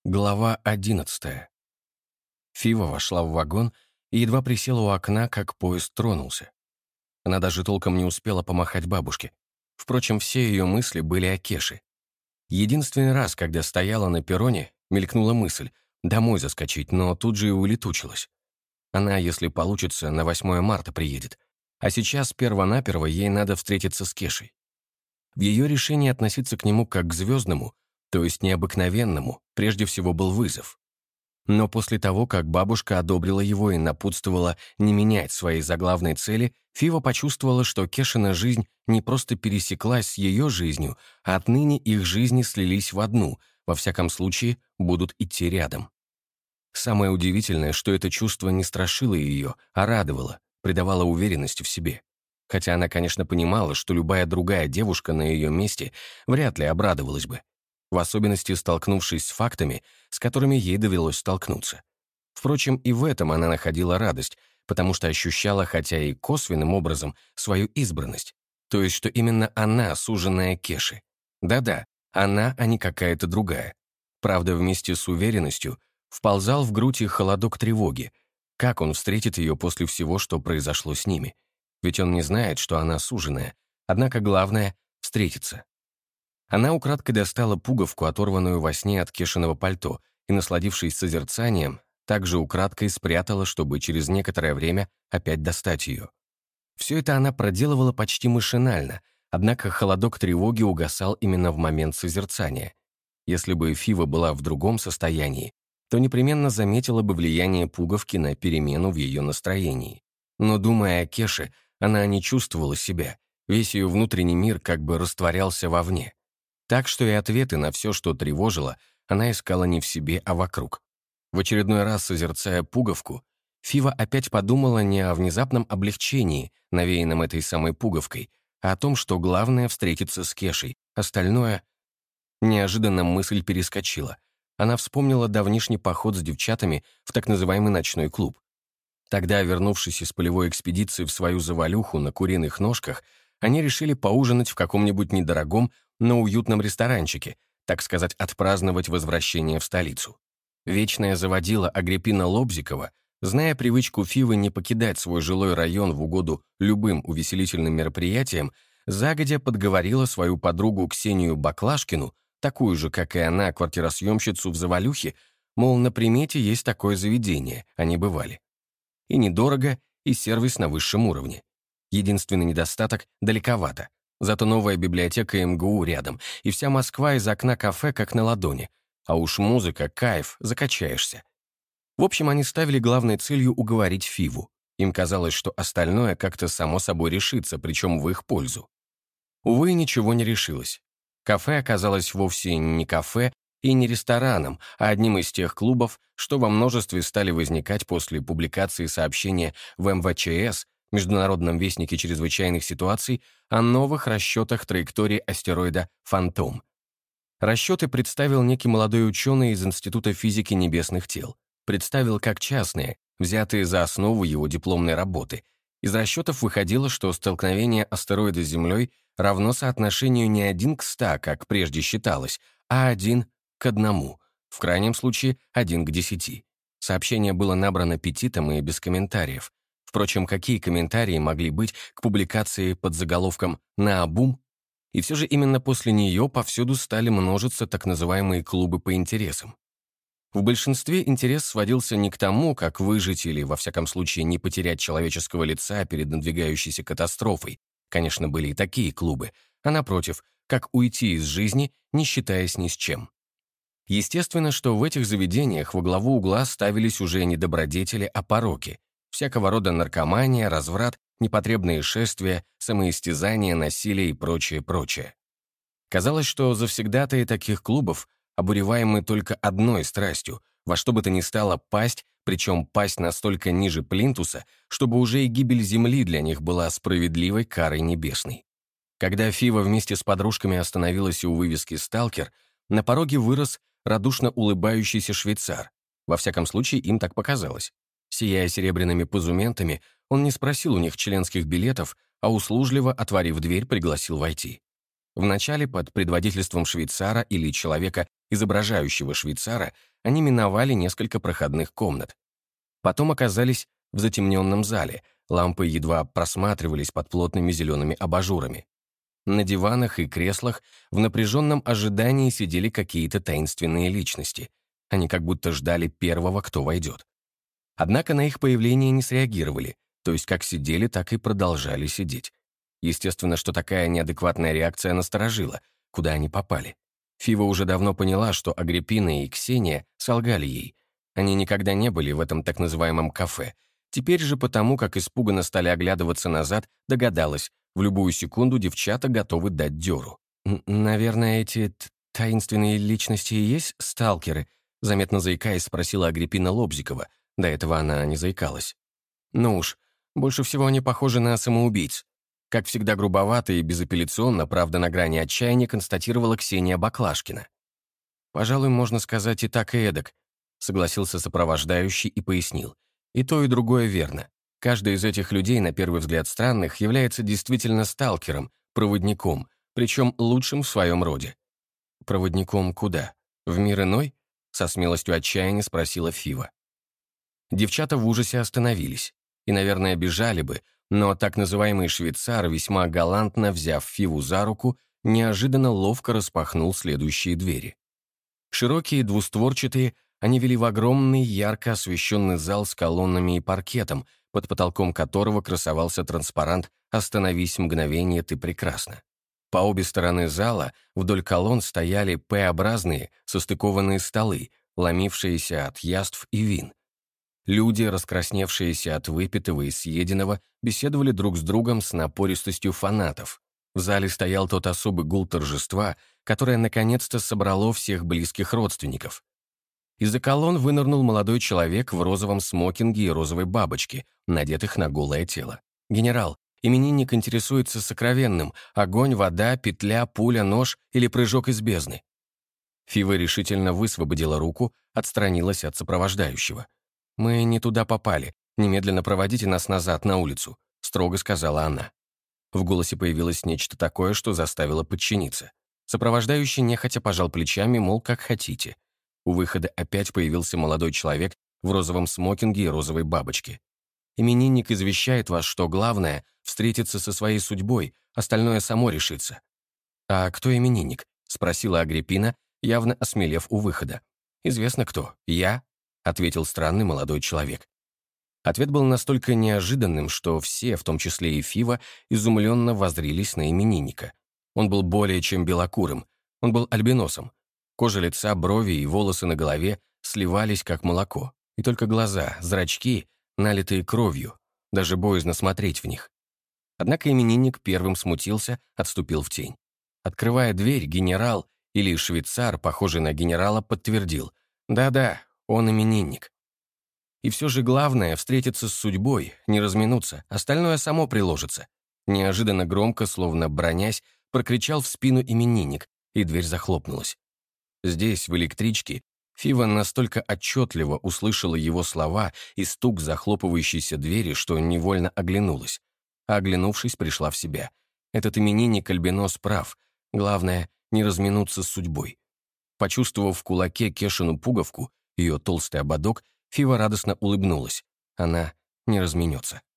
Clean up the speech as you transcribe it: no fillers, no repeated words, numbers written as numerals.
Глава 11. Фива вошла в вагон и едва присела у окна, как поезд тронулся. Она даже толком не успела помахать бабушке. Впрочем, все ее мысли были о Кеше. Единственный раз, когда стояла на перроне, мелькнула мысль домой заскочить, но тут же и улетучилась. Она, если получится, на 8 марта приедет. А сейчас перво-наперво ей надо встретиться с Кешей. В ее решении относиться к нему как к звездному, то есть необыкновенному, прежде всего был вызов. Но после того, как бабушка одобрила его и напутствовала не менять своей заглавной цели, Фива почувствовала, что Кешина жизнь не просто пересеклась с ее жизнью, а отныне их жизни слились в одну, во всяком случае, будут идти рядом. Самое удивительное, что это чувство не страшило ее, а радовало, придавало уверенности в себе. Хотя она, конечно, понимала, что любая другая девушка на ее месте вряд ли обрадовалась бы, в особенности столкнувшись с фактами, с которыми ей довелось столкнуться. Впрочем, и в этом она находила радость, потому что ощущала, хотя и косвенным образом, свою избранность, то есть что именно она суженая Кеши. Да-да, она, а не какая-то другая. Правда, вместе с уверенностью вползал в грудь и холодок тревоги. Как он встретит ее после всего, что произошло с ними? Ведь он не знает, что она суженая. Однако главное — встретиться. Она украдкой достала пуговку, оторванную во сне от Кешиного пальто, и, насладившись созерцанием, также украдкой спрятала, чтобы через некоторое время опять достать ее. Все это она проделывала почти машинально, однако холодок тревоги угасал именно в момент созерцания. Если бы Фива была в другом состоянии, то непременно заметила бы влияние пуговки на перемену в ее настроении. Но, думая о Кеше, она не чувствовала себя, весь ее внутренний мир как бы растворялся вовне. Так что и ответы на все, что тревожило, она искала не в себе, а вокруг. В очередной раз, созерцая пуговку, Фива опять подумала не о внезапном облегчении, навеянном этой самой пуговкой, а о том, что главное — встретиться с Кешей, остальное... Неожиданно мысль перескочила. Она вспомнила давнишний поход с девчатами в так называемый ночной клуб. Тогда, вернувшись из полевой экспедиции в свою завалюху на куриных ножках, они решили поужинать в каком-нибудь недорогом, но уютном ресторанчике, так сказать, отпраздновать возвращение в столицу. Вечная заводила Агриппина Лобзикова, зная привычку Фивы не покидать свой жилой район в угоду любым увеселительным мероприятиям, загодя подговорила свою подругу Ксению Баклашкину, такую же, как и она, квартиросъемщицу в завалюхе, мол, на примете есть такое заведение, они бывали. И недорого, и сервис на высшем уровне. Единственный недостаток — далековато. Зато новая библиотека МГУ рядом, и вся Москва из окна кафе как на ладони. А уж музыка, кайф, закачаешься. В общем, они ставили главной целью уговорить Фиву. Им казалось, что остальное как-то само собой решится, причем в их пользу. Увы, ничего не решилось. Кафе оказалось вовсе не кафе и не рестораном, а одним из тех клубов, что во множестве стали возникать после публикации сообщения в МВЧС, Международном вестнике чрезвычайных ситуаций, о новых расчетах траектории астероида «Фантом». Расчеты представил некий молодой ученый из Института физики небесных тел. Представил как частные, взятые за основу его дипломной работы. Из расчетов выходило, что столкновение астероида с Землей равно соотношению не 1 к 100, как прежде считалось, а 1 к 1, в крайнем случае 1 к 10. Сообщение было набрано петитом и без комментариев. Впрочем, какие комментарии могли быть к публикации под заголовком «Наобум»? И все же именно после нее повсюду стали множиться так называемые клубы по интересам. В большинстве интерес сводился не к тому, как выжить или, во всяком случае, не потерять человеческого лица перед надвигающейся катастрофой. Конечно, были и такие клубы, а напротив, как уйти из жизни, не считаясь ни с чем. Естественно, что в этих заведениях во главу угла ставились уже не добродетели, а пороки. Всякого рода наркомания, разврат, непотребные шествия, самоистязания, насилие и прочее. Казалось, что завсегдатаи таких клубов обуреваемы только одной страстью, во что бы то ни стало пасть, причем пасть настолько ниже плинтуса, чтобы уже и гибель Земли для них была справедливой карой небесной. Когда Фива вместе с подружками остановилась у вывески «Сталкер», на пороге вырос радушно улыбающийся швейцар. Во всяком случае, им так показалось. Сияя серебряными позументами, он не спросил у них членских билетов, а услужливо, отворив дверь, пригласил войти. Вначале под предводительством швейцара или человека, изображающего швейцара, они миновали несколько проходных комнат. Потом оказались в затемненном зале, лампы едва просматривались под плотными зелеными абажурами. На диванах и креслах в напряженном ожидании сидели какие-то таинственные личности. Они как будто ждали первого, кто войдет. Однако на их появление не среагировали, то есть как сидели, так и продолжали сидеть. Естественно, что такая неадекватная реакция насторожила, куда они попали. Фива уже давно поняла, что Агриппина и Ксения солгали ей. Они никогда не были в этом так называемом кафе. Теперь же потому, как испуганно стали оглядываться назад, догадалась, в любую секунду девчата готовы дать дёру. «Наверное, эти таинственные личности и есть сталкеры?» заметно заикаясь, спросила Агриппина Лобзикова. До этого она не заикалась. «Ну уж, больше всего они похожи на самоубийц». Как всегда грубовато и безапелляционно, правда, на грани отчаяния, констатировала Ксения Баклашкина. «Пожалуй, можно сказать и так, и эдак», согласился сопровождающий и пояснил. «И то, и другое верно. Каждый из этих людей, на первый взгляд странных, является действительно сталкером, проводником, причем лучшим в своем роде». «Проводником куда? В мир иной?» со смелостью отчаяния спросила Фива. Девчата в ужасе остановились и, наверное, бежали бы, но так называемый швейцар, весьма галантно взяв Фиву за руку, неожиданно ловко распахнул следующие двери. Широкие, двустворчатые, они вели в огромный, ярко освещенный зал с колоннами и паркетом, под потолком которого красовался транспарант «Остановись мгновение, ты прекрасна». По обе стороны зала вдоль колонн стояли П-образные, состыкованные столы, ломившиеся от яств и вин. Люди, раскрасневшиеся от выпитого и съеденного, беседовали друг с другом с напористостью фанатов. В зале стоял тот особый гул торжества, которое наконец-то собрало всех близких родственников. Из-за колонн вынырнул молодой человек в розовом смокинге и розовой бабочке, надетых на голое тело. «Генерал, именинник интересуется сокровенным: огонь, вода, петля, пуля, нож или прыжок из бездны». Фива решительно высвободила руку, отстранилась от сопровождающего. «Мы не туда попали. Немедленно проводите нас назад, на улицу», — строго сказала она. В голосе появилось нечто такое, что заставило подчиниться. Сопровождающий нехотя пожал плечами, мол, как хотите. У выхода опять появился молодой человек в розовом смокинге и розовой бабочке. «Именинник извещает вас, что главное — встретиться со своей судьбой, остальное само решится». «А кто именинник?» — спросила Агриппина, явно осмелев у выхода. «Известно кто. Я», — ответил странный молодой человек. Ответ был настолько неожиданным, что все, в том числе и Фива, изумленно воззрились на именинника. Он был более чем белокурым, он был альбиносом. Кожа лица, брови и волосы на голове сливались, как молоко. И только глаза, зрачки, налитые кровью, даже боязно смотреть в них. Однако именинник первым смутился, отступил в тень. Открывая дверь, генерал, или швейцар, похожий на генерала, подтвердил: «Да-да, он именинник». И все же главное — встретиться с судьбой, не разминуться, остальное само приложится. Неожиданно громко, словно бронясь, прокричал в спину именинник, и дверь захлопнулась. Здесь, в электричке, Фива настолько отчетливо услышала его слова и стук захлопывающейся двери, что невольно оглянулась. А оглянувшись, пришла в себя. Этот именинник-альбинос прав. Главное — не разминуться с судьбой. Почувствовав в кулаке Кешину пуговку, ее толстый ободок, Фива радостно улыбнулась. Она не разменется.